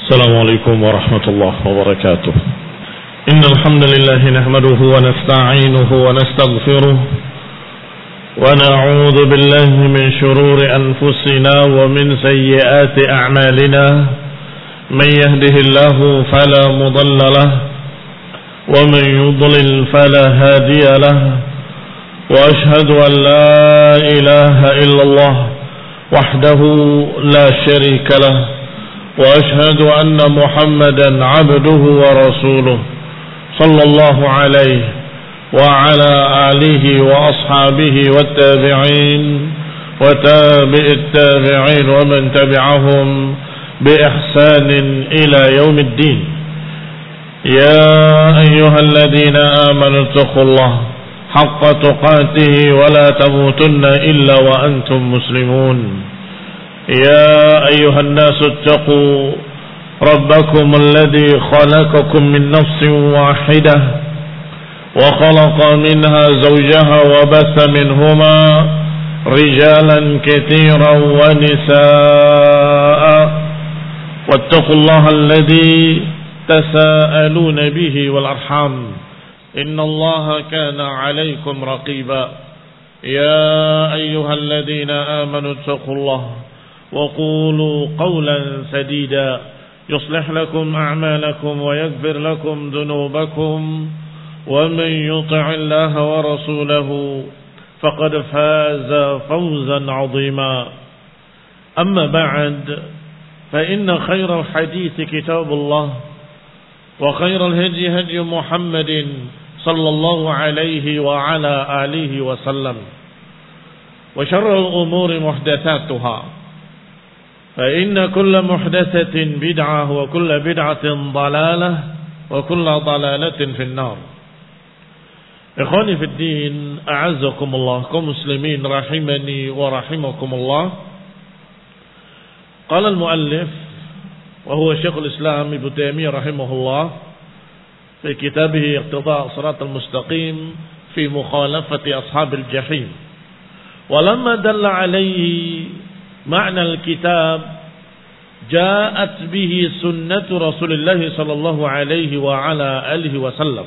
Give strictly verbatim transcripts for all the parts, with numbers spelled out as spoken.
السلام عليكم ورحمة الله وبركاته. إن الحمد لله نحمده ونستعينه ونستغفره ونعوذ بالله من شرور أنفسنا ومن سيئات أعمالنا. من يهده الله فلا مضل له ومن يضلل فلا هادي له. وأشهد أن لا إله إلا الله وحده لا شريك له. وأشهد أن محمدا عبده ورسوله صلى الله عليه وعلى آله وأصحابه والتابعين وتابع التابعين ومن تبعهم بإحسان إلى يوم الدين. يا أيها الذين آمنوا اتقوا الله حق تقاته ولا تموتن إلا وأنتم مسلمون. يا أيها الناس اتقوا ربكم الذي خلقكم من نفس واحدة وخلق منها زوجها وبث منهما رجالا كثيرا ونساء واتقوا الله الذي تساءلون به والأرحام إن الله كان عليكم رقيبا. يا أيها الذين آمنوا اتقوا الله وقولوا قولا سديدا يصلح لكم أعمالكم ويغفر لكم ذنوبكم ومن يطع الله ورسوله فقد فاز فوزا عظيما. أما بعد فإن خير الحديث كتاب الله وخير الهدي هدي محمد صلى الله عليه وعلى آله وسلم وشر الأمور محدثاتها فإن كل محدثة بدعة وكل بدعة ضلالة وكل ضلالة في النار. إخواني في الدين أعزكم الله كمسلمين رحمني ورحمكم الله. قال المؤلف وهو شيخ الإسلام ابن تيمية رحمه الله في كتابه اقتضاء الصراط المستقيم في مخالفة أصحاب الجحيم. ولما دل عليه معنى الكتاب جاءت به سنة رسول الله صلى الله عليه وعلى آله وسلم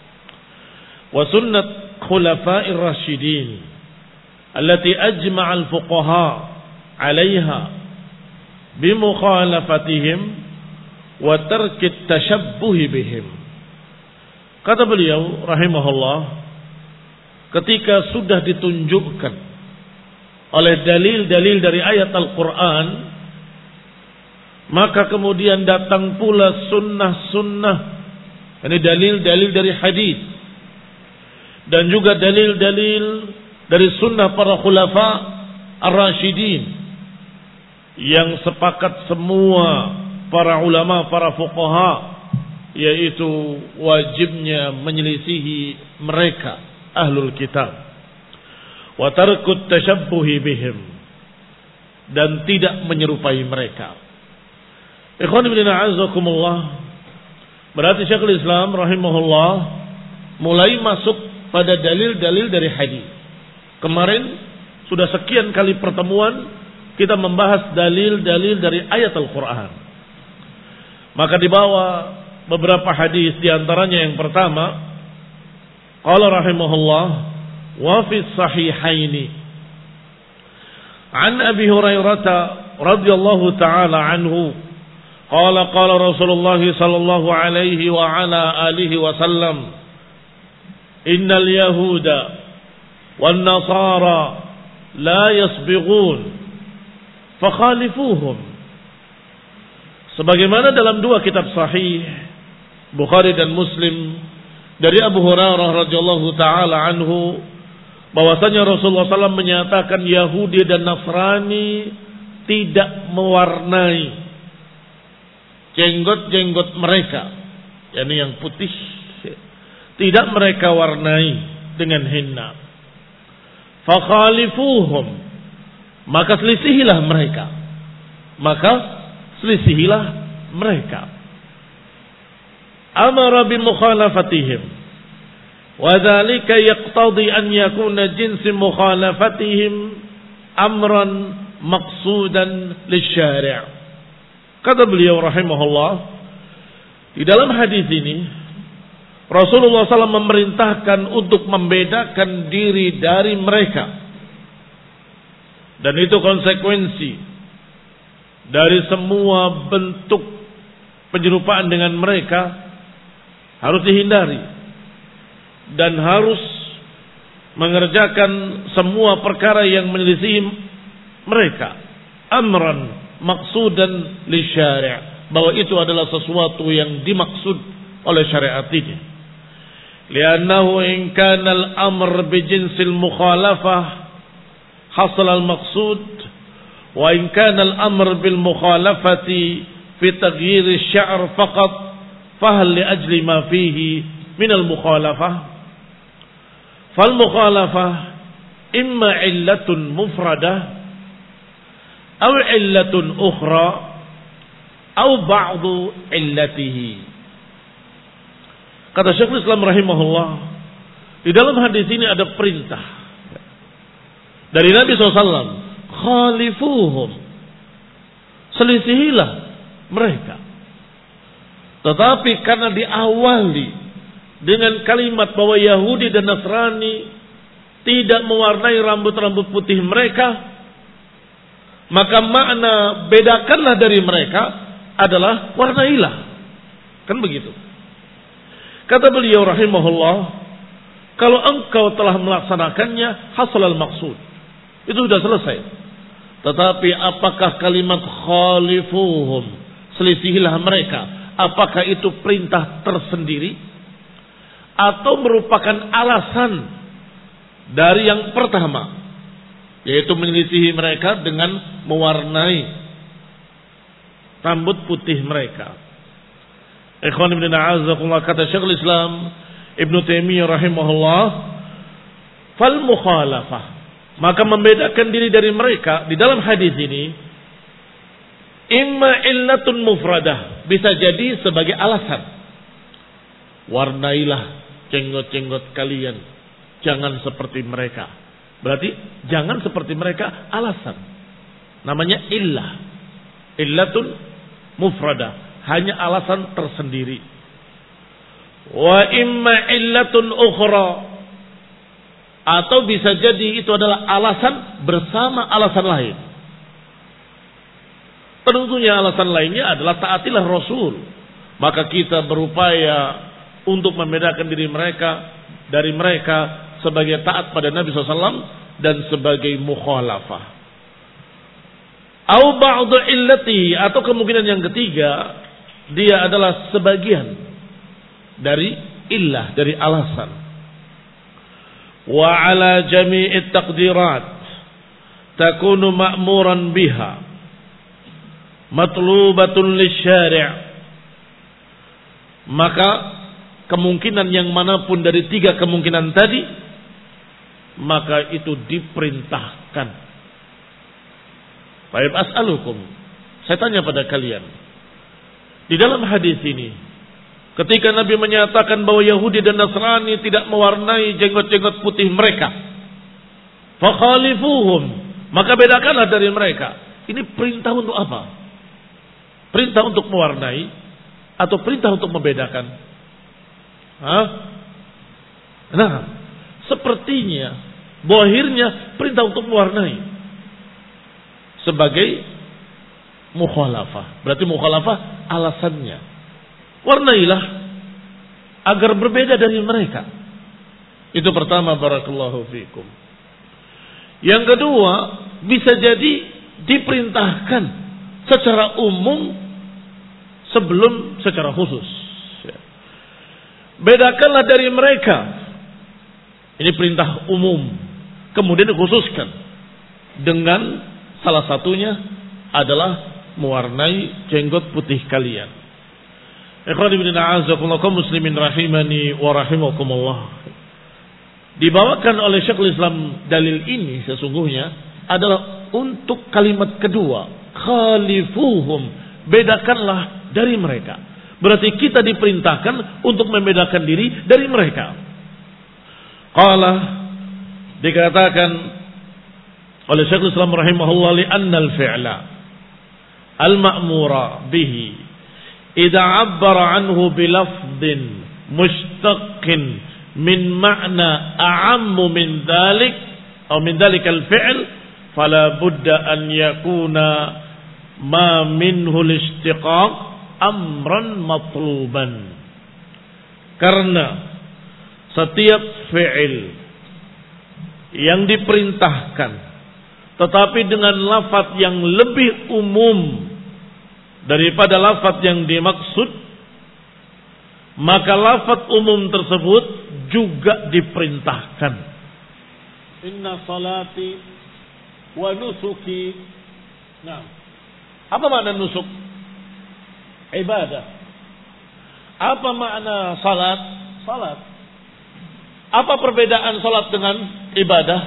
وسنة خلفاء الراشدين التي أجمع الفقهاء عليها بمخالفتهم وترك التشبه بهم. Kata beliau rahimahullah, ketika sudah ditunjukkan oleh dalil-dalil dari ayat Al-Quran, maka kemudian datang pula sunnah-sunnah, ini dalil-dalil dari hadis dan juga dalil-dalil dari sunnah para khulafa ar-rasyidin yang sepakat semua para ulama, para fuqaha, yaitu wajibnya menyelisihi mereka ahlul kitab wa tarkut tashabbuhi bihim, dan tidak menyerupai mereka. Ikhwan fillah a'azzakumullah, berarti Syekhul Islam rahimahullah mulai masuk pada dalil-dalil dari hadis. Kemarin sudah sekian kali pertemuan kita membahas dalil-dalil dari ayat Al-Quran. Maka dibawa beberapa hadis, di antaranya yang pertama, qala rahimahullah wa fi sahihaini an Abi Hurairah radhiyallahu taala anhu qala qala Rasulullah sallallahu alaihi wa ala alihi wasallam innal yahuda wan nasara la yasbighun fakhalifuhum. Sebagaimana dalam dua kitab sahih Bukhari dan Muslim dari Abu Hurairah radhiyallahu taala anhu, bahwasanya Rasulullah sallallahu alaihi wasallam menyatakan Yahudi dan Nasrani tidak mewarnai jenggot-jenggot mereka, yakni yang putih, tidak mereka warnai dengan henna. Fakhalifuhum, maka selisihilah mereka, maka selisihilah mereka. Amara bi mukhalafatihim. وذلك يقتضي أن يكون جنس مخالفتهم أمرا مقصودا للشارع. Kata beliau rahimahullah, di dalam hadis ini Rasulullah shallallahu alaihi wasallam memerintahkan untuk membedakan diri dari mereka. Dan itu konsekuensi dari semua bentuk penyerupaan dengan mereka harus dihindari. Dan harus mengerjakan semua perkara yang menyelisih mereka. Amran maksudan li syari', bahwa itu adalah sesuatu yang dimaksud oleh syariat ini. Li'annahu in kana al-amr bi jinsil mukhalafah hasal al-maqsud, wa in kana al-amr bil mukhalafati fi taghyir asy-sya'r faqat fahal li ajli ma fihi min al-mukhalafah fal mukhalafah imma illatun mufradah aw illatun ukhra aw ba'du illatihi. Kata Syekhul Islam rahimahullah, di dalam hadis ini ada perintah dari Nabi shallallahu alaihi wasallam, khalifuhum, selisihilah mereka. Tetapi karena diawali dengan kalimat bahwa Yahudi dan Nasrani tidak mewarnai rambut-rambut putih mereka, maka makna bedakanlah dari mereka adalah warnailah. Kan begitu. Kata beliau rahimahullah, kalau engkau telah melaksanakannya, hasalal maksud. Itu sudah selesai. Tetapi apakah kalimat khalifuhum, selisihilah mereka, apakah itu perintah tersendiri atau merupakan alasan dari yang pertama, yaitu menyelisihi mereka dengan mewarnai rambut putih mereka? Ikhwan ibn a'azakullah, kata Syekhul Islam Ibn Taimiyah rahimahullah, fal mukhalafah, maka membedakan diri dari mereka di dalam hadis ini imma illatun mufradah, bisa jadi sebagai alasan. Warnailah jenggot-jenggot kalian, jangan seperti mereka. Berarti jangan seperti mereka, alasan. Namanya illah. Illatun mufradah, hanya alasan tersendiri. Wa imma illatun ukhra, atau bisa jadi itu adalah alasan bersama alasan lain. Tentunya alasan lainnya adalah taatilah Rasul. Maka kita berupaya untuk membedakan diri mereka dari mereka sebagai taat pada Nabi shallallahu alaihi wasallam dan sebagai mukhalafah. Au ba'du illati, atau kemungkinan yang ketiga, dia adalah sebagian dari illah, dari alasan. Wa ala jami'it taqdirat takunu ma'muran biha matlubatun lisyari', maka kemungkinan yang manapun dari tiga kemungkinan tadi, maka itu diperintahkan. Baik, as'alukum, saya tanya pada kalian, di dalam hadis ini, ketika Nabi menyatakan bahwa Yahudi dan Nasrani tidak mewarnai jenggot-jenggot putih mereka, fakhalifuhum, maka bedakanlah dari mereka. Ini perintah untuk apa? Perintah untuk mewarnai atau perintah untuk membedakan? Hah? Nah, sepertinya zahirnya perintah untuk mewarnai sebagai mukhalafah. Berarti mukhalafah alasannya, warnailah agar berbeda dari mereka. Itu pertama, barakallahu fikum. Yang kedua, bisa jadi diperintahkan secara umum sebelum secara khusus. Bedakanlah dari mereka, ini perintah umum, kemudian dikhususkan dengan salah satunya adalah mewarnai jenggot putih kalian. Ikhwan ibn a'azakumullah kaum muslimin rahimani wa rahimakumullah. Dibawakan oleh Syekhul Islam dalil ini sesungguhnya adalah untuk kalimat kedua, khalifuhum, bedakanlah dari mereka. Berarti kita diperintahkan untuk membedakan diri dari mereka. Qala, dikatakan oleh Syekhul Islam rahimahullah, li annal fi'la al-ma'mura bihi idza 'abbara 'anhu bilafdhin mushtaqqin min ma'na a'ammu min dhalik atau min dhalikal fi'l fala budda an yakuna ma minhu al-ishtiqaq amran matluban. Karena setiap fi'il yang diperintahkan tetapi dengan lafaz yang lebih umum daripada lafaz yang dimaksud, maka lafaz umum tersebut juga diperintahkan. Inna salati wa nusuki. Nah, apa makna nusuk? Ibadah. Apa makna salat? Salat. Apa perbedaan salat dengan ibadah?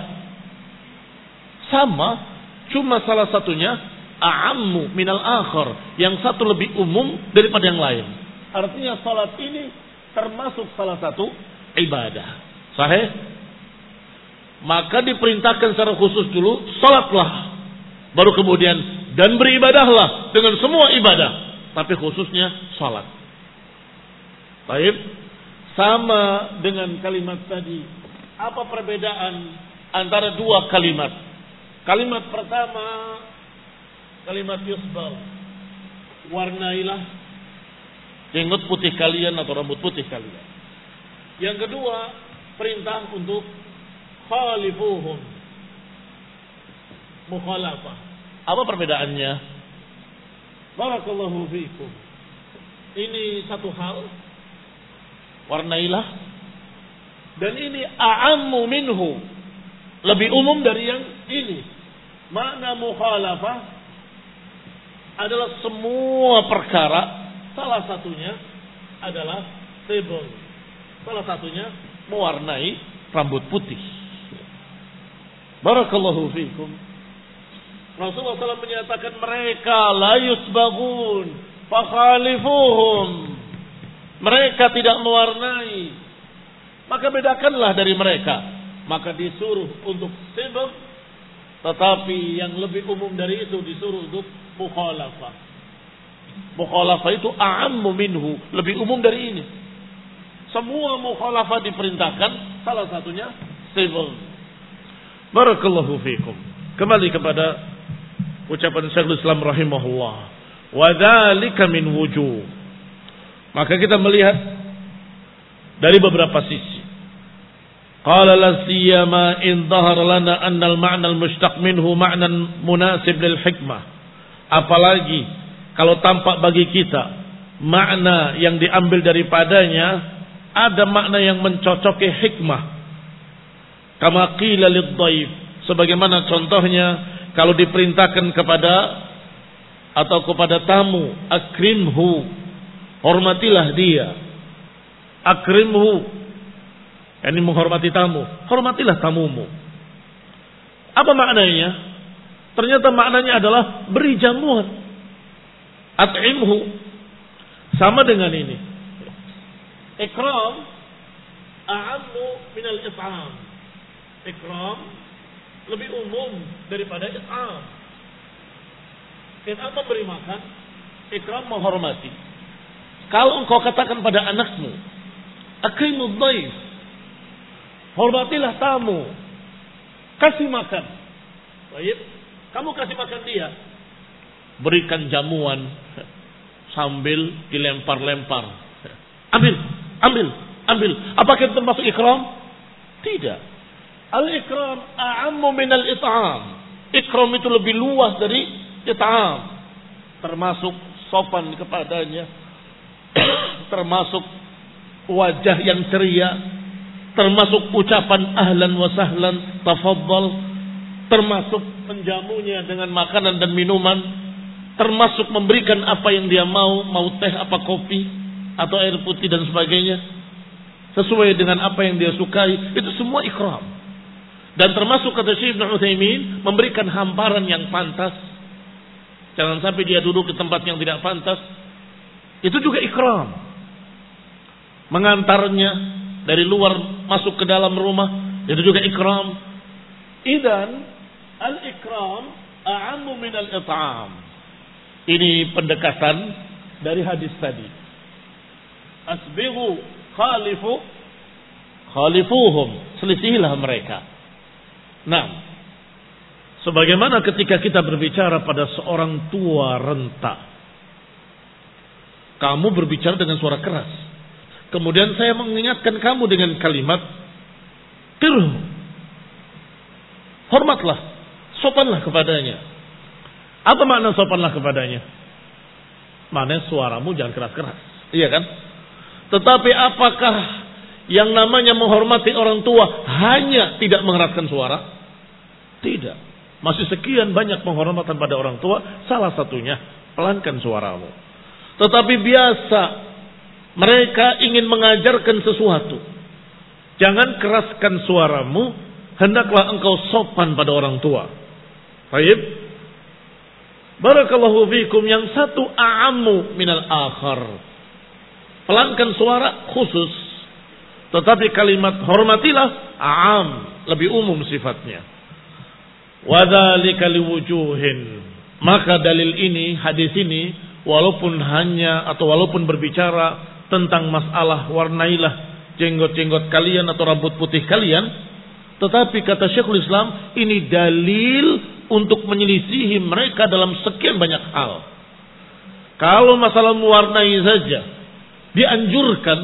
Sama, cuma salah satunya a'ammu minal akhar, yang satu lebih umum daripada yang lain. Artinya salat ini termasuk salah satu ibadah. Sahih? Maka diperintahkan secara khusus dulu, salatlah. Baru kemudian, dan beribadahlah dengan semua ibadah. Tapi khususnya salat. Baik. Sama dengan kalimat tadi. Apa perbedaan antara dua kalimat? Kalimat pertama, kalimat yusbal. Warnailah jenggot putih kalian atau rambut putih kalian. Yang kedua, perintah untuk khalifuhum. Mukhalafah. Apa perbedaannya? Barakallahu fiikum. Ini satu hal, warnailah, dan ini a'ammu minhu, lebih umum dari yang ini. Makna mukhalafah adalah semua perkara, salah satunya adalah tibul, salah satunya mewarnai rambut putih. Barakallahu fiikum. Rasulullah shallallahu alaihi wasallam menyatakan mereka la yusbaghun fakhalifuhum. Mereka tidak mewarnai, maka bedakanlah dari mereka. Maka disuruh untuk sibab, tetapi yang lebih umum dari itu disuruh untuk mukhalafah. Mukhalafah itu a'ammu minhu, lebih umum dari ini. Semua mukhalafah diperintahkan, salah satunya sibab. Barakallahu fiikum. Kembali kepada ucapan Syekhul Islam rahimahullah, wa dzalika min wujuh. Maka kita melihat dari beberapa sisi. Qala la siyama in dhahara lana anna al-ma'na al-mushtaq minhu ma'nan munasib lil hikmah. Apalagi kalau tampak bagi kita makna yang diambil daripadanya ada makna yang mencocoki hikmah. Kama qila lid-dhaif, sebagaimana contohnya kalau diperintahkan kepada atau kepada tamu, akrimhu, hormatilah dia. Akrimhu, ini menghormati tamu, hormatilah tamumu. Apa maknanya? Ternyata maknanya adalah beri jamuan. At'imhu, sama dengan ini. Ikram a'ammu minal it'am. Ikram lebih umum daripada it'am. It'am memberi makan, ikram menghormati. Kalau engkau katakan pada anakmu, akrimud dhaif, hormatilah tamu, kasih makan. Baik, kamu kasih makan dia, berikan jamuan sambil dilempar-lempar. Ambil, ambil, ambil. Apakah itu termasuk ikram? Tidak. Al-ikram a'ammu minal it'am. Ikram itu lebih luas dari it'am. Termasuk sopan kepadanya, termasuk wajah yang ceria, termasuk ucapan ahlan wa sahlan, tafaddal, termasuk menjamunya dengan makanan dan minuman, termasuk memberikan apa yang dia mau, mau teh apa kopi atau air putih dan sebagainya, sesuai dengan apa yang dia sukai. Itu semua ikram. Dan termasuk kata Syekh Ibnu Utsaimin, memberikan hamparan yang pantas. Jangan sampai dia duduk di tempat yang tidak pantas. Itu juga ikram. Mengantarnya dari luar masuk ke dalam rumah, itu juga ikram. Idan al-ikram a'ammu min al-it'am. Ini pendekatan dari hadis tadi. Asbighu khalifu khalifuhum, selisihilah mereka. Nah, sebagaimana ketika kita berbicara pada seorang tua renta, kamu berbicara dengan suara keras, kemudian saya mengingatkan kamu dengan kalimat qirhu, hormatlah, sopanlah kepadanya. Apa makna sopanlah kepadanya? Maknanya suaramu jangan keras-keras, iya kan? Tetapi apakah yang namanya menghormati orang tua hanya tidak mengeraskan suara? Tidak. Masih sekian banyak penghormatan pada orang tua. Salah satunya pelankan suaramu. Tetapi biasa mereka ingin mengajarkan sesuatu. Jangan keraskan suaramu. Hendaklah engkau sopan pada orang tua. Baik. Barakallahu fikum, yang satu a'ammu minal akhar. Pelankan suara khusus. Tetapi kalimat hormatilah a'am, lebih umum sifatnya. Wadzalika liwujuhin. Maka dalil ini, hadis ini, walaupun hanya atau walaupun berbicara tentang masalah warnailah jenggot-jenggot kalian atau rambut putih kalian, tetapi kata Syekhul Islam, ini dalil untuk menyelisihi mereka dalam sekian banyak hal. Kalau masalah mewarnai saja dianjurkan,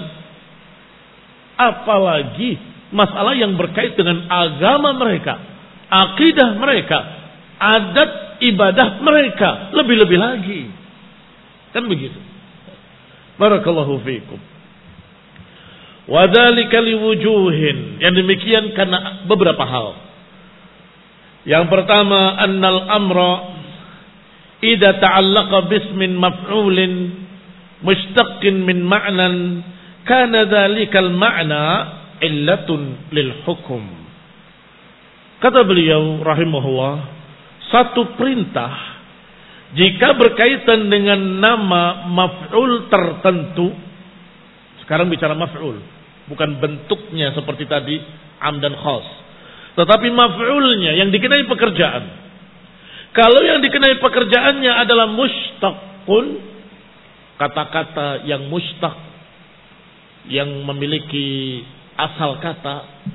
apalagi masalah yang berkait dengan agama mereka, akidah mereka, adat ibadah mereka, lebih-lebih lagi. Kan begitu. Barakallahu fiikum. Wadzalika liwujuhin. Yang demikian karena beberapa hal. Yang pertama, annal amra idza ta'allaqa bismin maf'ulin mushtaqqin min ma'nan kana dzalikal ma'na illatun lil hukum. Kata beliau rahimahullah, satu perintah jika berkaitan dengan nama maf'ul tertentu, sekarang bicara maf'ul, bukan bentuknya seperti tadi am dan khas, tetapi maf'ulnya yang dikenai pekerjaan. Kalau yang dikenai pekerjaannya adalah mushtaqun, kata-kata yang mushtaq, yang memiliki asal kata,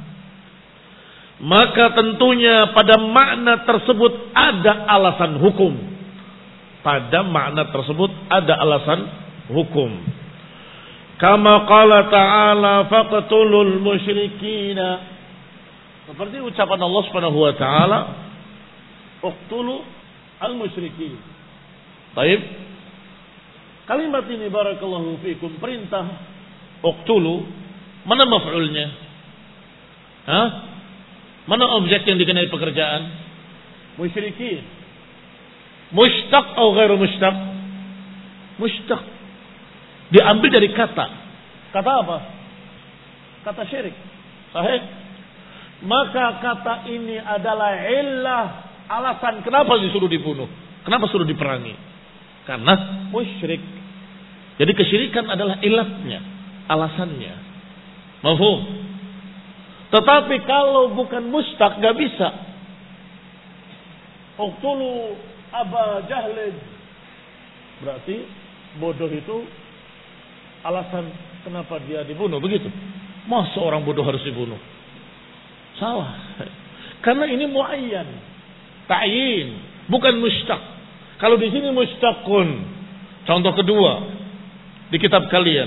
maka tentunya pada makna tersebut ada alasan hukum. Pada makna tersebut ada alasan hukum. Kama qala ta'ala faqtulul musyrikina. Seperti ucapan Allah Subhanahu wa taala, uqtulu al-musyrikin. Baik. Kalimat ini barakallahu fikum, perintah uqtulu, mana maf'ulnya? Hah? Mana objek yang dikenai pekerjaan? Musyrikin. Mushtaq atau ghairu mushtaq? Mushtaq. Diambil dari kata. Kata apa? Kata syirik. Sahih? Maka kata ini adalah illah, alasan kenapa disuruh dibunuh, kenapa suruh diperangi. Karena musyrik. Jadi kesyirikan adalah ilatnya, alasannya. Mafhum? Tetapi kalau bukan mushtaq gak bisa. Uqtulu Aba Jahlid, berarti bodoh itu alasan kenapa dia dibunuh, begitu. Masa orang bodoh harus dibunuh? Salah. Karena ini muayyan, ta'yin, bukan mushtaq. Kalau di sini mushtaqun. Contoh kedua di kitab kalian.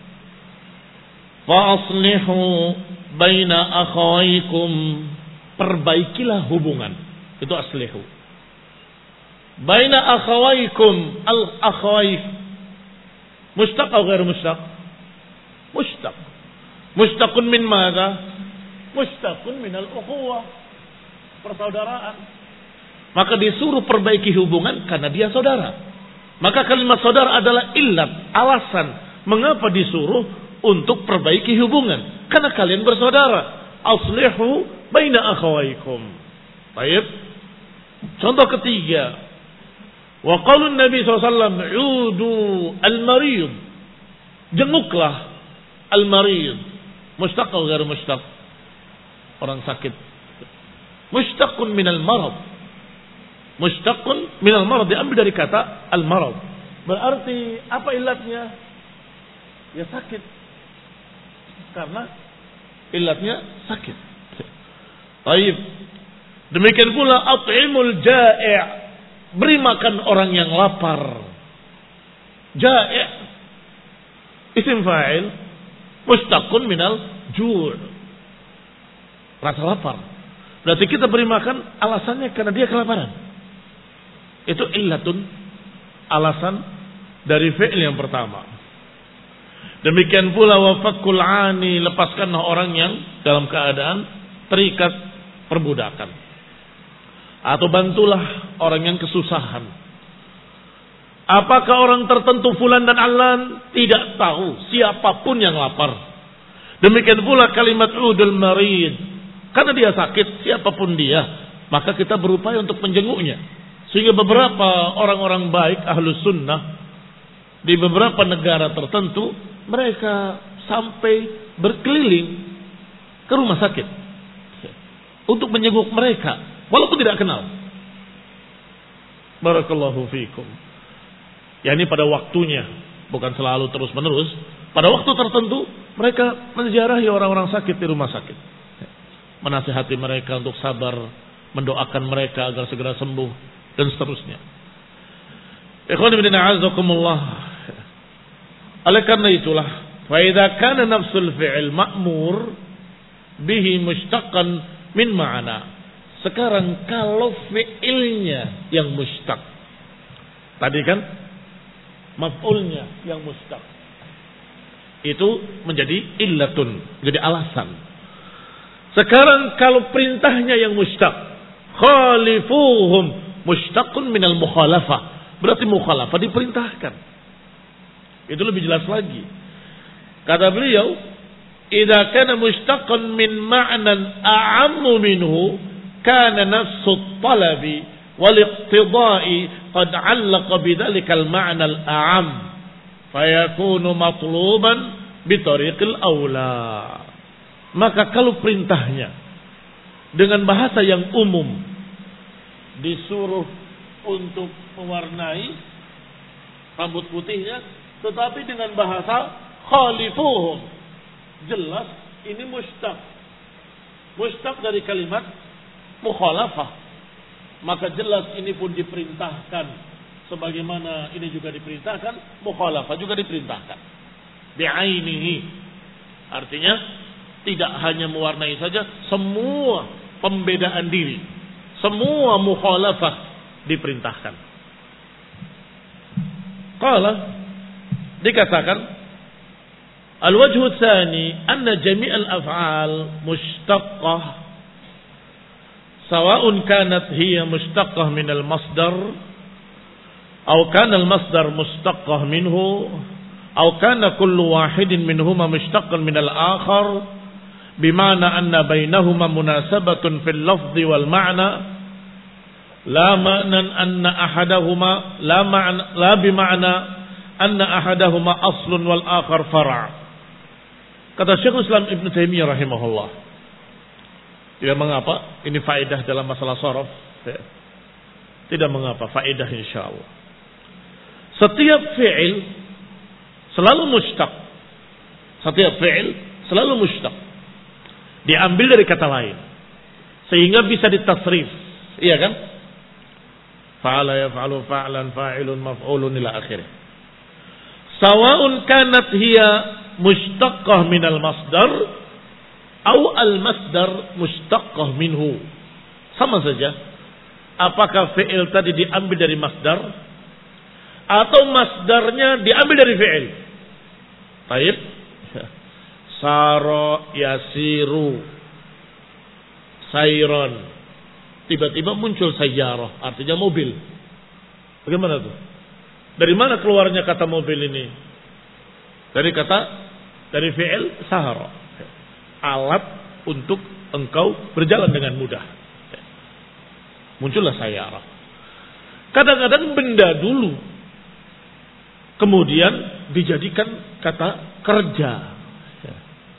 Fa aslihu baina akhawaykum, perbaikilah hubungan. Itu aslihu. Baina akhawaykum, al akhawayk. Mushtaq atau ghair mushtaq? Mushtaq. Mushtaqun min madza? Mushtaqun minal ukhuwah, persaudaraan. Maka disuruh perbaiki hubungan karena dia saudara. Maka kalimat saudara adalah illat, alasan mengapa disuruh untuk perbaiki hubungan. Karena kalian bersaudara. Aslihu baina akhawaykum. Baik. Contoh ketiga. Wa qaulun Nabi sallallahu alaihi wasallam, "Udu al-marid." Jenguklah al-marid. Mushtaq atau ghair mushtaq? Orang sakit. Mushtaqun minal marad. Mushtaqun minal marad, diambil dari kata al-marad. Berarti apa ilatnya? Ya sakit. Karena ilatnya sakit. Baik. Demikian pula at'imul ja'i', beri makan orang yang lapar. Ja'i' isim fa'il mushtaqun minal ju', rasa lapar. Berarti kita beri makan alasannya karena dia kelaparan. Itu illatun, alasan dari fi'il yang pertama. Demikian pula wa fakul 'ani, lepaskanlah orang yang dalam keadaan terikat perbudakan. Atau bantulah orang yang kesusahan. Apakah orang tertentu fulan dan alan? Tidak tahu, siapapun yang lapar. Demikian pula kalimat udul marid, karena dia sakit, siapapun dia, maka kita berupaya untuk menjenguknya. Sehingga beberapa orang-orang baik ahlus sunnah di beberapa negara tertentu, mereka sampai berkeliling ke rumah sakit untuk menjenguk mereka, walaupun tidak kenal. Barakallahu fiikum. Ya, ini pada waktunya, bukan selalu terus menerus. Pada waktu tertentu mereka menziarahi orang-orang sakit di rumah sakit, menasihati mereka untuk sabar, mendoakan mereka agar segera sembuh, dan seterusnya. Ikhwan fillah a'azzakumullah. Oleh karena itulah, fa idza kana nafsul fi'il ma'mur bihi mushtaqan min ma'ana. Sekarang kalau fi'ilnya yang mushtaq, tadi kan maf'ulnya yang mushtaq, itu menjadi illatun, jadi alasan. Sekarang kalau perintahnya yang mushtaq, khalifuhum mushtaqun minal mukhalafah, berarti mukhalafah diperintahkan. Itu lebih jelas lagi. Kata beliau, idza kana mushtaqan min ma'nan a'ammu minhu kana nafsu talabi wal iqtida'i qad 'allaqa bidzalika al-ma'na al-a'am fayakunu matluban bi tariqil aula. Maka kalau perintahnya dengan bahasa yang umum, disuruh untuk mewarnai rambut putihnya, tetapi dengan bahasa khalifuhum, jelas ini mushtaq. Mushtaq dari kalimat mukhalafah. Maka jelas ini pun diperintahkan. Sebagaimana ini juga diperintahkan, mukhalafah juga diperintahkan. Bi'ainihi. Artinya tidak hanya mewarnai saja, semua pembedaan diri, semua mukhalafah diperintahkan. Qala, dikatakan al-wajhu tsani anna jami' al-af'al mushtaqqah sawa'un kanat hiya mushtaqqah min al-masdar aw kana al-masdar mushtaqqah minhu aw kana kullu wahidin minhuma mushtaqqan min al-akhar bima'na anna bainahuma munasabatun fil lafzi wal ma'na la ma'nan anna ahadahuma la ma'na la bima'na anna ahadahuma aslun wal akhar far'. Kata Syekhul Islam Ibnu Taimiyah rahimahullah, tidak mengapa, ini faedah dalam masalah sharaf, tidak mengapa, faedah insyaallah. Setiap fi'il selalu mushtaq, setiap fi'il selalu mushtaq, diambil dari kata lain sehingga bisa ditasrif, iya kan? Fa'ala yaf'alu fa'lan fa'ilun maf'ulun ila akhirih. Sawa'un kanat hiya mushtaqqah minal masdar au al masdar mushtaqqah minhu. Sama saja, apakah fi'il tadi diambil dari masdar atau masdarnya diambil dari fi'il. Baik. Sara yasiru sayron, tiba-tiba muncul sayyarah, artinya mobil. Bagaimana tuh? Dari mana keluarnya kata mobil ini? Dari kata, dari fi'il sahara, alat untuk engkau berjalan dengan mudah. Muncullah sayyarah. Kadang-kadang benda dulu kemudian dijadikan kata kerja.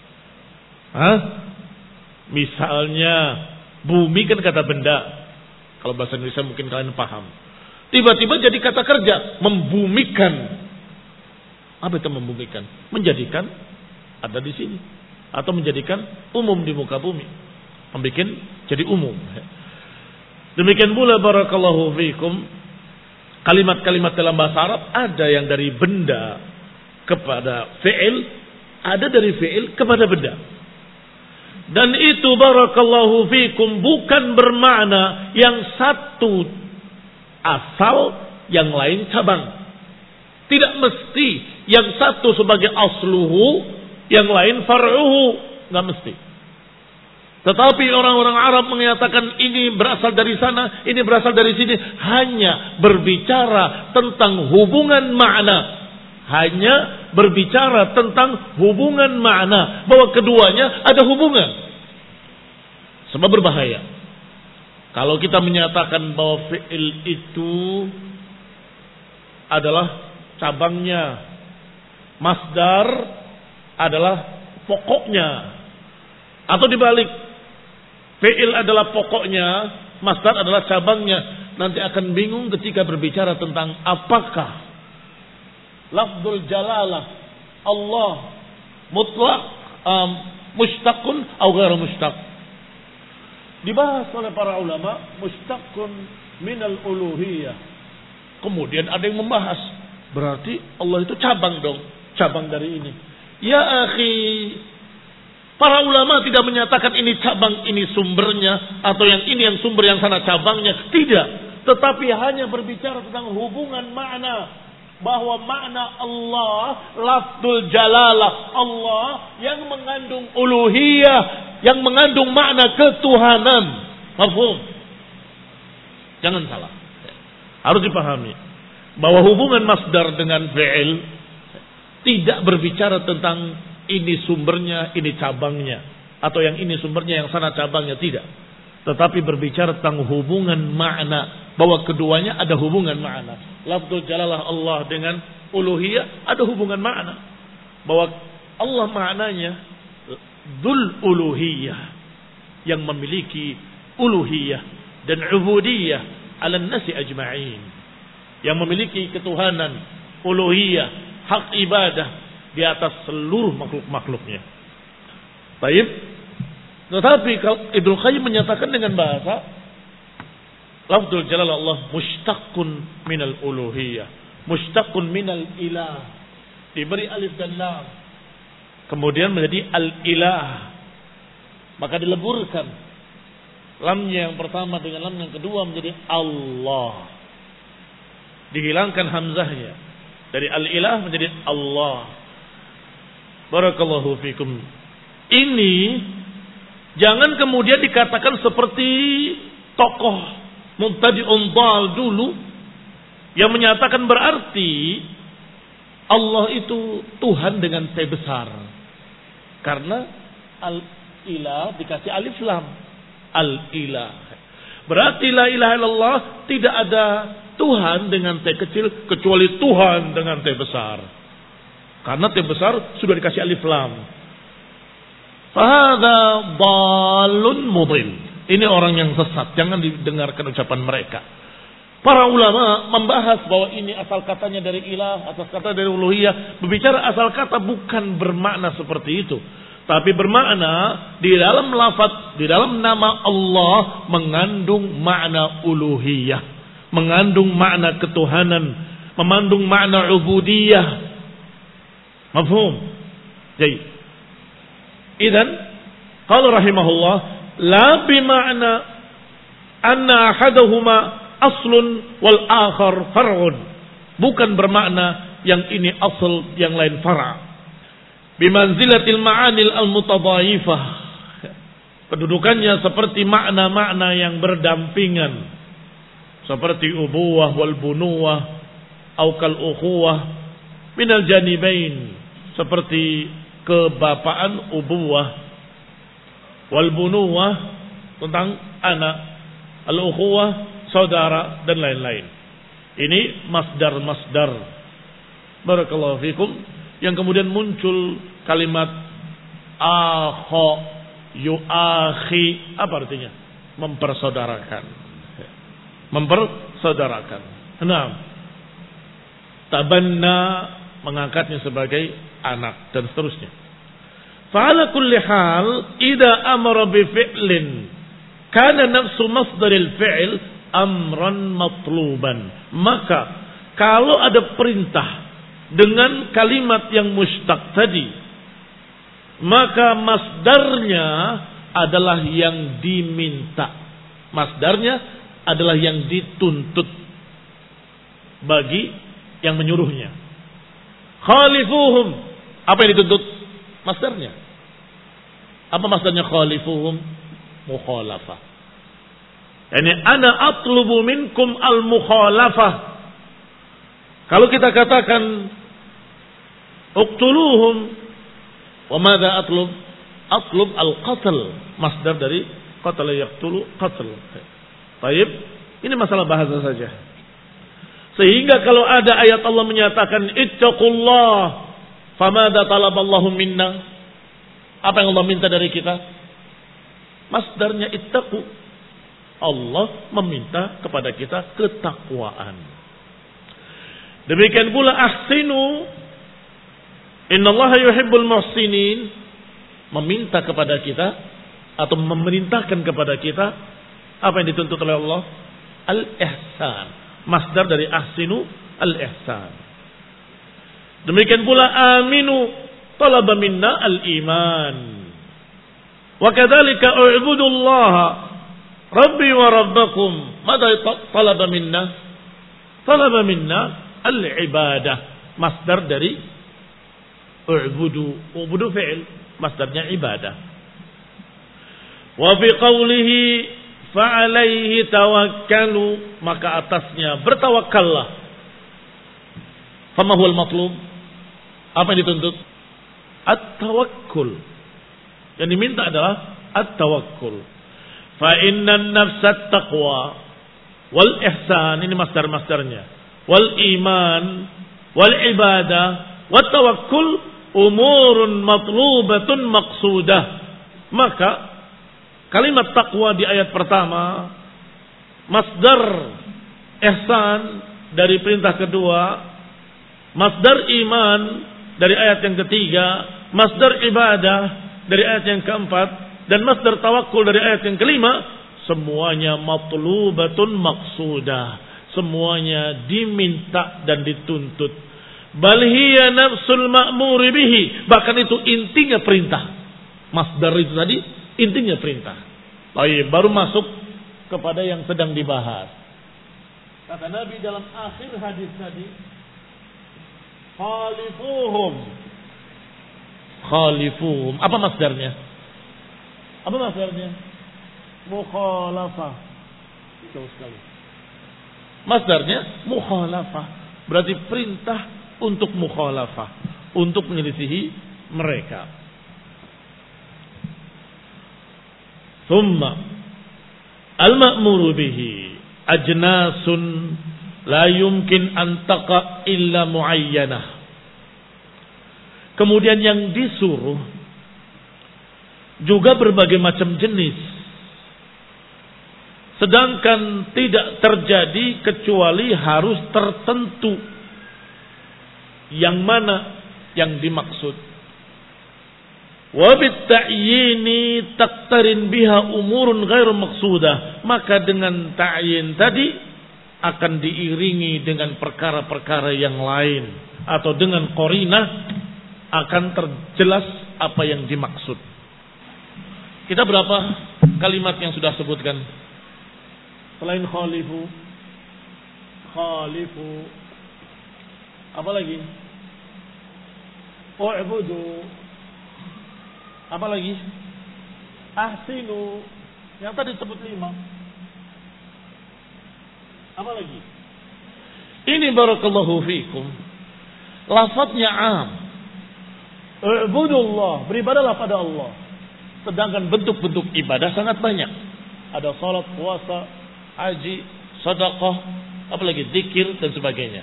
Hah? Misalnya bumi kan kata benda, Kalau bahasa Indonesia mungkin kalian paham. Tiba-tiba jadi kata kerja, membumikan. Apa itu membumikan? Menjadikan ada di sini atau menjadikan umum di muka bumi. Membikin jadi umum. Demikian pula barakallahu fiikum, kalimat-kalimat dalam bahasa Arab ada yang dari benda kepada fi'il, ada dari fi'il kepada benda. Dan itu barakallahu fiikum bukan bermakna yang satu asal, yang lain cabang. Tidak mesti yang satu sebagai asluhu, yang lain far'uhu. Nggak mesti. Tetapi orang-orang Arab menyatakan ini berasal dari sana, ini berasal dari sini. Hanya berbicara tentang hubungan makna. Hanya berbicara tentang hubungan makna. Bahwa keduanya ada hubungan. Sebab berbahaya. Kalau kita menyatakan bahwa fi'il itu adalah cabangnya, masdar adalah pokoknya, atau dibalik, fi'il adalah pokoknya, masdar adalah cabangnya, nanti akan bingung ketika berbicara tentang apakah lafzul jalalah Allah mutlak, um, mushtaqun atau ghairu mushtaq. Dibahas oleh para ulama mushtaqun minal uluhiyah. Kemudian ada yang membahas, berarti Allah itu cabang dong, cabang dari ini. Ya akhi, para ulama tidak menyatakan ini cabang, ini sumbernya, atau yang ini yang sumber, yang sana cabangnya. Tidak. Tetapi hanya berbicara tentang hubungan makna. Bahwa makna Allah, lafzul jalalah Allah, yang mengandung uluhiyah, yang mengandung makna ketuhanan. Mafhum? Jangan salah. Harus dipahami. Bahwa hubungan masdar dengan fi'il tidak berbicara tentang ini sumbernya, ini cabangnya, atau yang ini sumbernya, yang sana cabangnya, tidak. Tetapi berbicara tentang hubungan makna, bahwa keduanya ada hubungan makna. Lafzul jalalah Allah dengan uluhiyah ada hubungan makna. Bahwa Allah maknanya dzul uluhiyah, yang memiliki uluhiyah dan ubudiyah ala nasi ajma'in, yang memiliki ketuhanan, uluhiyah, hak ibadah di atas seluruh makhluk-makhluknya. Baik. Tetapi kalau Ibnu Qayyim menyatakan dengan bahasa lafzul jalal Allah mushtaqun minal uluhiyah, mushtaqun minal ilah, diberi alif dan lam, kemudian menjadi al-ilah, maka dileburkan lamnya yang pertama dengan lam yang kedua menjadi Allah, dihilangkan hamzahnya dari al-ilah menjadi Allah. Barakallahu fikum. Ini jangan kemudian dikatakan seperti tokoh mubtadi'un dhal dulu yang menyatakan berarti Allah itu Tuhan dengan T besar. Karena al-ilah dikasih alif lam. Al-ilah. Berarti la ilaha illallah tidak ada Tuhan dengan T kecil kecuali Tuhan dengan T besar. Karena T besar sudah dikasih alif lam. Fahadha dhalun mudil. Ini orang yang sesat. Jangan didengarkan ucapan mereka. Para ulama membahas bahwa ini asal katanya dari ilah, asal kata dari uluhiyah. Berbicara asal kata bukan bermakna seperti itu. Tapi bermakna di dalam lafaz, di dalam nama Allah mengandung makna uluhiyah, mengandung makna ketuhanan, mengandung makna ubudiyah. Mafhum? Jadi, idzan qala rahimahullah la bima'na anna ahaduhuma aslun wal akhar far'un. Bukan bermakna yang ini asal, yang lain fara'. Bimanzilatil ma'anil al-mutadhaifah. Kedudukannya seperti makna-makna yang berdampingan. Seperti ubuwah wal bunuwah au kal ukhuwah minal janibain. Seperti kebapaan ubuwah wal bunuwah tentang anak, al ukhuwah saudara dan lain-lain. Ini masdar-masdar. Barakallahu fikum. Yang kemudian muncul kalimat akho yuakhi, apa artinya? Mempersaudarakan. mempersaudarakan. Nah, tabanna mengangkatnya sebagai anak dan seterusnya. Fa'ala kulli hal idza amara bi fi'lin kana nafsu masdaril fi'l amran matluban. Maka kalau ada perintah dengan kalimat yang mustaq tadi, maka masdarnya adalah yang diminta. Masdarnya adalah yang dituntut bagi yang menyuruhnya. Khalifuhum. Apa yang dituntut? Masdarnya. Apa masdarnya khalifuhum? Mukhalafah. Yani ana atlubu minkum al-mukhalafah. Kalau kita katakan uqtuluhum, wa madza atlub? Atlub al-qatl. Masdar dari qatala yaqtulu qatl. Baik, ini masalah bahasa saja. Sehingga kalau ada ayat Allah menyatakan ittaqullah, famadza talaballahu minna? Apa yang Allah minta dari kita? Masdarnya ittaqu. Allah meminta kepada kita ketakwaan. Demikian pula ahsinu, innallaha yuhibbul muhsinin, meminta kepada kita atau memerintahkan kepada kita apa yang dituntut oleh Allah? Al-ihsan. Masdar dari ahsinu al-ihsan. Demikian pula aminu, talaba minna al-iman. Wa kadzalika u'budullaha rabbi wa rabbakum. Mada talaba minna? Talaba minna al-ibadah. Masdar dari u'budu. U'budu fi'il, masdarnya ibadah. Wa fi qawlihi fa'alaihi tawakkalu, maka atasnya bertawakallah. Fama huwal matlub? Apa yang dituntut? At-tawakkul. Yang diminta adalah at-tawakkul. Fa innan nafsat taqwa wal ihsan, ini masdar-masdarnya. Wal iman wal ibadah wat tawakkul umurun matlubatun maqsudah. Maka kalimat takwa di ayat pertama, masdar ihsan dari perintah kedua, masdar iman dari ayat yang ketiga, masdar ibadah dari ayat yang keempat, dan masdar tawakkul dari ayat yang kelima, semuanya matlubatun maqsudah, semuanya diminta dan dituntut. Bal hiya nafsul ma'muri bihi, bahkan itu intinya perintah. Masdar itu tadi intinya perintah. Baik, baru masuk kepada yang sedang dibahas. Kata Nabi dalam akhir hadis tadi, khalifuhum. Khalifuhum. Apa masdarnya? Apa masdarnya? Mukhalafah. Jauh sekali. Masdarnya mukhalafah. Berarti perintah untuk mukhalafah, untuk menyelisihi mereka. Thumma al-ma'muru bihi ajnasun la yumkin an taqa illa muayyanah. Kemudian yang disuruh juga berbagai macam jenis, sedangkan tidak terjadi kecuali harus tertentu. Yang mana yang dimaksud? Wa bit-ta'yini taqtarin biha umurun ghairu maqsudah. Maka dengan ta'yin tadi akan diiringi dengan perkara-perkara yang lain, atau dengan qarinah akan terjelas apa yang dimaksud. Kita berapa kalimat yang sudah sebutkan? Selain khalifu, khalifu, apa lagi? U'budu, apa lagi? Ahsinu, yang tadi sebut lima. Apa lagi? Ini barakallahu fikum, lafadznya am. U'budullah, beribadalah pada Allah. Sedangkan bentuk-bentuk ibadah sangat banyak. Ada salat, puasa, haji, sedekah, apalagi zikir dan sebagainya.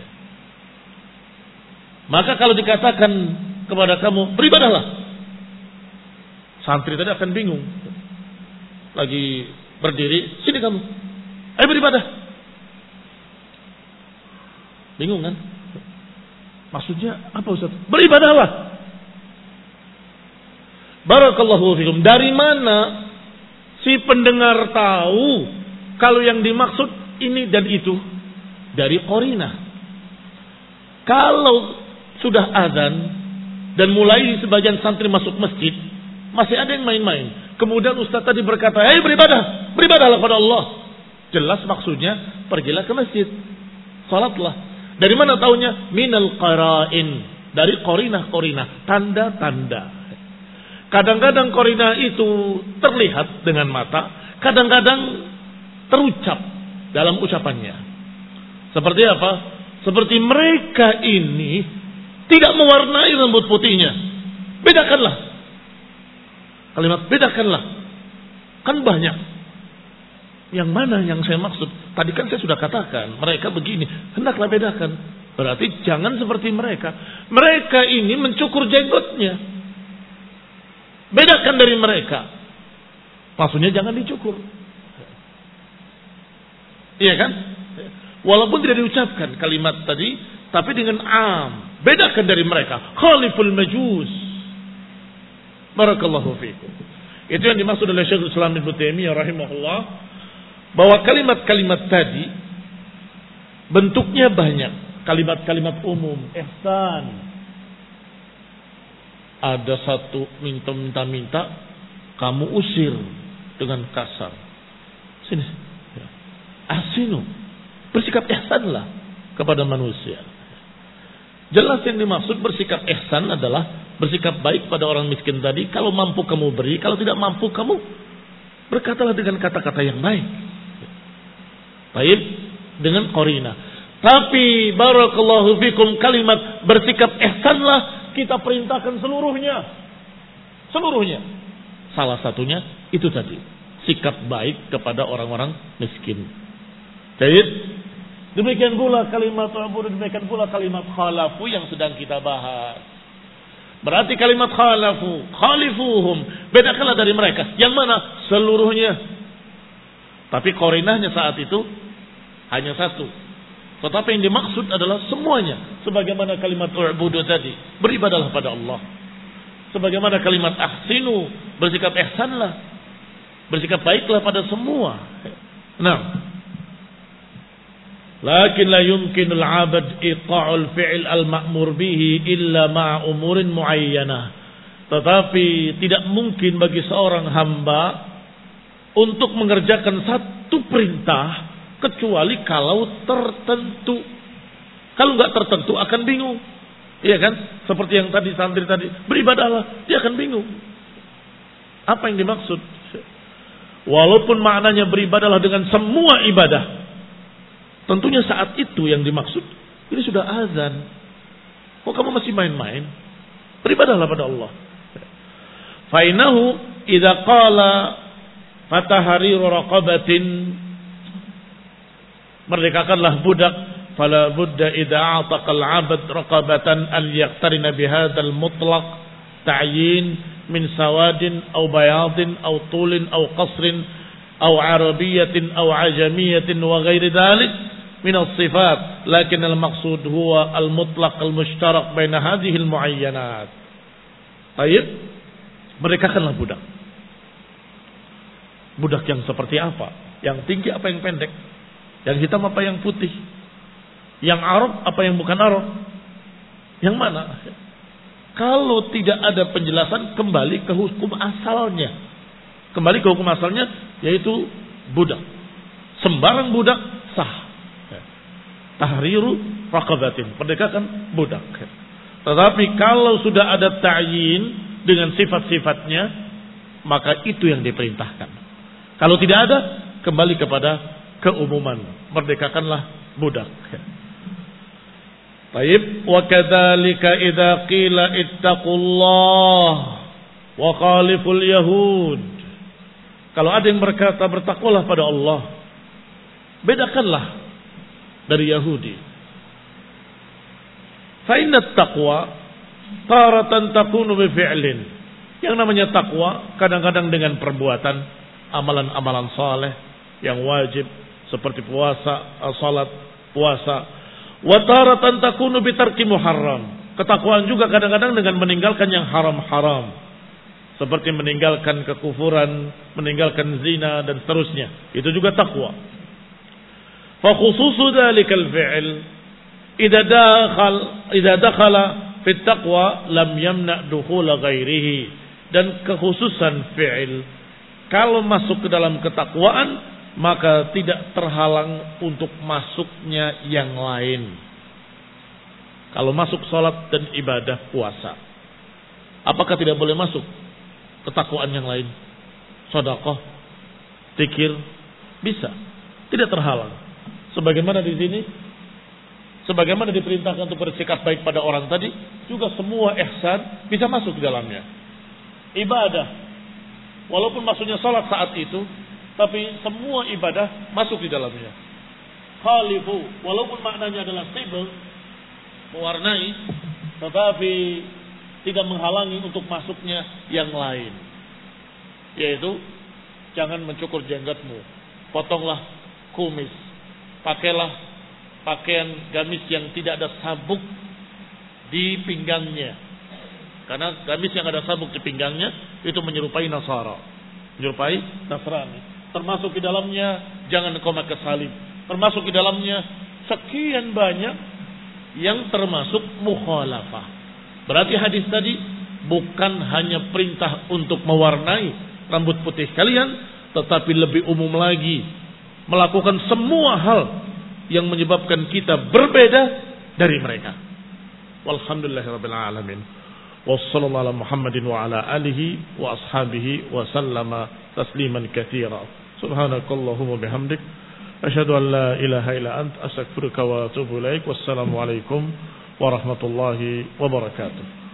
Maka kalau dikatakan kepada kamu beribadahlah, santri tadi akan bingung. Lagi berdiri, sini kamu. Ayo beribadah. Bingung kan? Maksudnya apa Ustaz? Beribadahlah. Barakallahu fikum. Dari mana si pendengar tahu kalau yang dimaksud ini dan itu? Dari qarinah. Kalau sudah azan dan mulai sebagian santri masuk masjid, masih ada yang main-main. Kemudian Ustaz tadi berkata, "Hei beribadah, beribadahlah kepada Allah." Jelas maksudnya, pergilah ke masjid, salatlah. Dari mana taunya? Minal qara'in, dari qarinah-qarinah, tanda-tanda. Kadang-kadang qarinah itu terlihat dengan mata, kadang-kadang terucap dalam ucapannya. Seperti apa? Seperti mereka ini tidak mewarnai rambut putihnya. Bedakanlah. Kalimat bedakanlah. Kan banyak. Yang mana yang saya maksud? Tadi kan saya sudah katakan, mereka begini. Hendaklah bedakan. Berarti jangan seperti mereka. Mereka ini mencukur jenggotnya. Bedakan dari mereka. Maksudnya jangan dicukur. Iya kan? Walaupun tidak diucapkan kalimat tadi, tapi dengan am. Bedakan dari mereka. Khaliful majus. Barakallahu fiikum. Itu yang dimaksud oleh Syekhul Islam Ibnu Taimiyah rahimahullah, bahwa kalimat-kalimat tadi bentuknya banyak. Kalimat-kalimat umum, ihsan. Ada satu minta-minta-minta, kamu usir dengan kasar. Sini. Ahsinu. Bersikap ihsanlah kepada manusia. Jelas yang dimaksud bersikap ihsan adalah bersikap baik pada orang miskin tadi. Kalau mampu kamu beri, kalau tidak mampu kamu berkatalah dengan kata-kata yang baik. Baik dengan qarinah. Tapi barakallahu fikum, kalimat bersikap ihsanlah kita perintahkan seluruhnya. Seluruhnya. Salah satunya itu tadi, sikap baik kepada orang-orang miskin. Baik. Demikian pula kalimat ta'budu, demikian pula kalimat khalafu yang sedang kita bahas. Berarti kalimat khalafu, khalifuhum, bedakanlah dari mereka. Yang mana? Seluruhnya. Tapi qarinahnya saat itu hanya satu. Tetapi yang dimaksud adalah semuanya. Sebagaimana kalimat ta'budu tadi, beribadahlah pada Allah. Sebagaimana kalimat ahsinu, bersikap ihsanlah, bersikap baiklah pada semua. Nah, lakin la yumkinul 'abd iqa'ul fi'l al-ma'mur bihi illa ma'a umurin muayyanah. Tetapi tidak mungkin bagi seorang hamba untuk mengerjakan satu perintah kecuali kalau tertentu. Kalau enggak tertentu akan bingung. Iya kan? Seperti yang tadi santri tadi, beribadahlah, dia akan bingung. Apa yang dimaksud? Walaupun maknanya beribadahlah dengan semua ibadah, tentunya saat itu yang dimaksud, ini sudah azan. Kok kamu masih main-main? Beribadahlah pada Allah. Fainahu idza qala fatahriru raqabatin, merdekakanlah budak. Fala budda idza a'taqa al-'abd raqabatan an yaqtarina bihadzal mutlaq ta'yin min sawadin aw bayadin aw tulin aw qasrin aw arabiyatin aw ajamiyatin wa ghairi dhalik min as-sifat, lakin al-maqsud huwa al-mutlaq al-mushtarak baina hadhihi al-muayyanat. Baik, merdekakanlah budak. Budak yang seperti apa? Yang tinggi apa yang pendek? Yang hitam apa yang putih? Yang Arab apa yang bukan Arab? Yang mana? Kalau tidak ada penjelasan, kembali ke hukum asalnya. Kembali ke hukum asalnya, yaitu budak. Sembarang budak sah. Tahriru raqabatin, merdekakan budak. Tetapi kalau sudah ada ta'yin dengan sifat-sifatnya, maka itu yang diperintahkan. Kalau tidak ada, kembali kepada keumuman, merdekakanlah budak. Baik, wa kadzalika idza qila ittaqullah wa khaliful yahud. Kalau ada yang berkata bertakwalah pada Allah, bedakanlah dari Yahudi. Fa inna taqwa taratan takunu bi fi'lin. Yang namanya takwa kadang-kadang dengan perbuatan, amalan-amalan saleh yang wajib, seperti puasa, salat, puasa. Wa taratan takunu bi tarki muharram. Ketakwaan juga kadang-kadang dengan meninggalkan yang haram-haram, seperti meninggalkan kekufuran, meninggalkan zina dan seterusnya. Itu juga takwa. Fa khususu dzalikal fi'l idza dakhal idza dakhala fi taqwa lam yamna dukhul ghairihi. Dan kekhususan fi'il kalau masuk ke dalam ketakwaan maka tidak terhalang untuk masuknya yang lain. Kalau masuk salat dan ibadah puasa, apakah tidak boleh masuk ketakwaan yang lain? Sedekah, zikir, bisa, tidak terhalang. Sebagaimana di sini, sebagaimana diperintahkan untuk bersikap baik pada orang tadi, juga semua ihsan bisa masuk di dalamnya. Ibadah, walaupun maksudnya salat saat itu, tapi semua ibadah masuk di dalamnya. Khalifu, walaupun maknanya adalah sibel, mewarnai, tetapi tidak menghalangi untuk masuknya yang lain. Yaitu, jangan mencukur jenggatmu, potonglah kumis, pakailah pakaian gamis yang tidak ada sabuk di pinggangnya. Karena gamis yang ada sabuk di pinggangnya itu menyerupai Nasara, menyerupai Nasrani. Termasuk di dalamnya jangan engkau pakai salib. Termasuk di dalamnya sekian banyak yang termasuk mukhalafah. Berarti hadis tadi bukan hanya perintah untuk mewarnai rambut putih kalian, tetapi lebih umum lagi melakukan semua hal yang menyebabkan kita berbeda dari mereka. Walhamdulillahirabbil alamin. Wassallallahu ala Muhammadin wa ala alihi wa ashabihi wa sallama tasliman katsira. Subhanakallahumma bihamdik asyhadu an la ilaha illa anta astaghfiruka wa atubu ilaik. Wassalamu alaikum warahmatullahi wabarakatuh.